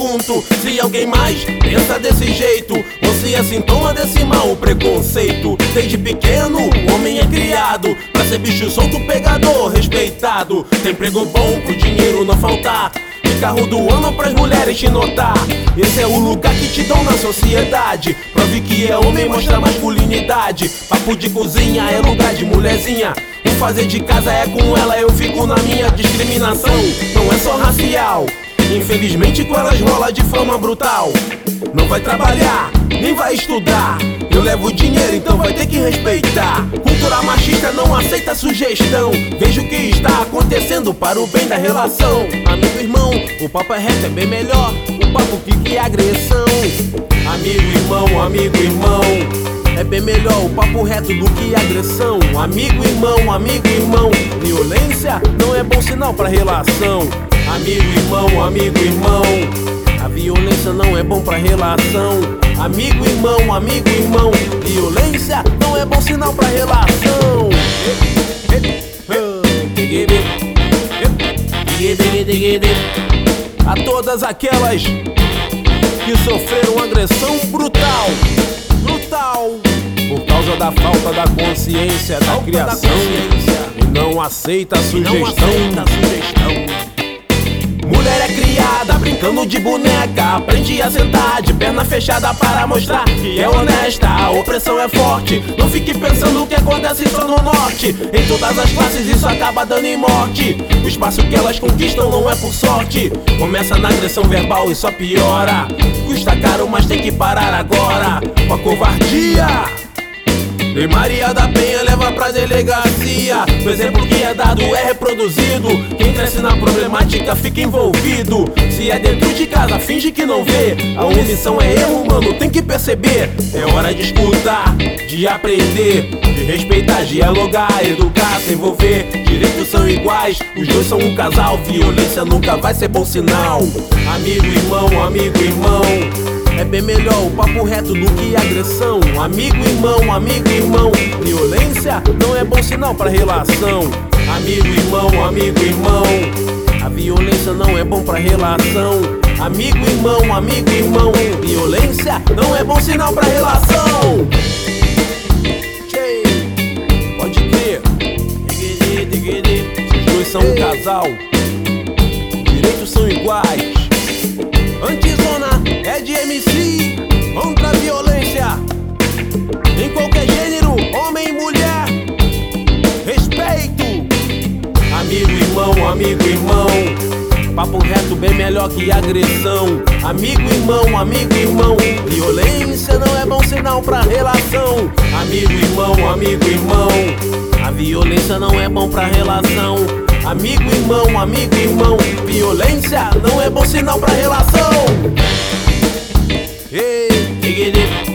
pergunto se alguém mais pensa desse jeito, ou se é sintoma desse mal, o preconceito. Desde pequeno o homem é criado pra ser bicho solto, pegador, respeitado. Tem emprego bom pro dinheiro não faltar, e carro do ano pras mulheres te notar. Esse é o lugar que te dão na sociedade. Prove que é homem, mostra masculinidade. Papo de cozinha é lugar de mulherzinha. O fazer de casa é com ela, eu fico na minha. Discriminação não é só racial, infelizmente com elas rola de forma brutal. Não vai trabalhar, nem vai estudar. Eu levo dinheiro, então vai ter que respeitar. Cultura machista não aceita sugestão. Veja o que está acontecendo para o bem da relação. Amigo, irmão, o papo é reto, é bem melhor. O papo que é agressão. Amigo, irmão, é bem melhor o papo reto do que agressão. Amigo, irmão, violência não é bom sinal pra relação. Amigo, irmão, a violência não é bom pra relação. Amigo, irmão, violência não é bom sinal pra relação. A todas aquelas que sofreram agressão brutal, por causa da falta da consciência da criação, e não aceita a sugestão. Mulher é criada brincando de boneca, aprende a sentar de perna fechada para mostrar que é honesta. A opressão é forte, não fique pensando o que acontece só no norte. Em todas as classes isso acaba dando em morte. O espaço que elas conquistam não é por sorte. Começa na agressão verbal e só piora. Custa caro, mas tem que parar agora com a covardia. E Maria da Penha leva pra delegacia. O exemplo que é dado é reproduzido. Quem cresce na problemática fica envolvido. Se é dentro de casa, finge que não vê. A omissão é erro, mano, tem que perceber. É hora de escutar, de aprender, de respeitar, dialogar, educar, se envolver. Direitos são iguais, os dois são um casal. Violência nunca vai ser bom sinal. Amigo, irmão, é bem melhor o papo reto do que agressão. Amigo, irmão, violência não é bom sinal pra relação. Amigo, irmão, a violência não é bom pra relação. Amigo, irmão, violência não é bom sinal pra relação. Pode crer, os dois são um casal, direitos são iguais. Antizona é de MC contra a violência em qualquer gênero, homem e mulher. Respeito. Amigo, irmão, papo reto bem melhor que agressão. Amigo, irmão, violência não é bom sinal pra relação. Amigo, irmão, a violência não é bom pra relação. Amigo, irmão, violência não é bom sinal pra relação. Ei,